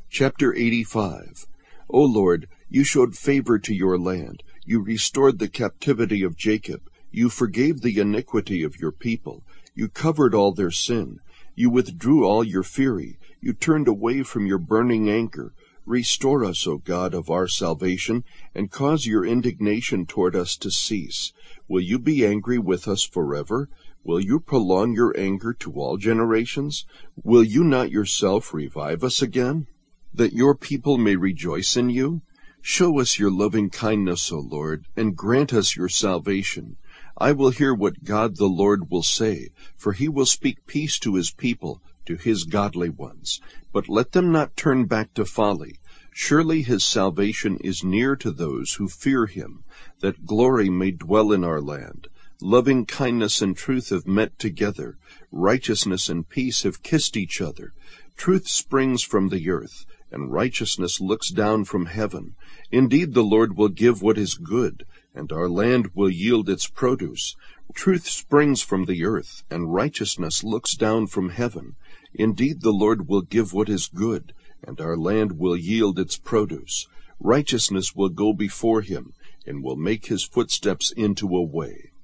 Chapter 85. O Lord, you showed favor to your land. You restored the captivity of Jacob. You forgave the iniquity of your people. You covered all their sin. You withdrew all your fury. You turned away from your burning anger. Restore us, O God of our salvation, and cause your indignation toward us to cease. Will you be angry with us forever? Will you prolong your anger to all generations? Will you not yourself revive us again, that your people may rejoice in you? Show us your loving kindness, O Lord, and grant us your salvation. I will hear what God the Lord will say, for he will speak peace to his people, to his godly ones. But let them not turn back to folly. Surely his salvation is near to those who fear him, that glory may dwell in our land. Loving kindness and truth have met together. Righteousness and peace have kissed each other. Truth springs from the earth, and righteousness looks down from heaven. Indeed, the Lord will give what is good, and our land will yield its produce. Truth springs from the earth, and righteousness looks down from heaven. Indeed, the Lord will give what is good, and our land will yield its produce. Righteousness will go before him, and will make his footsteps into a way.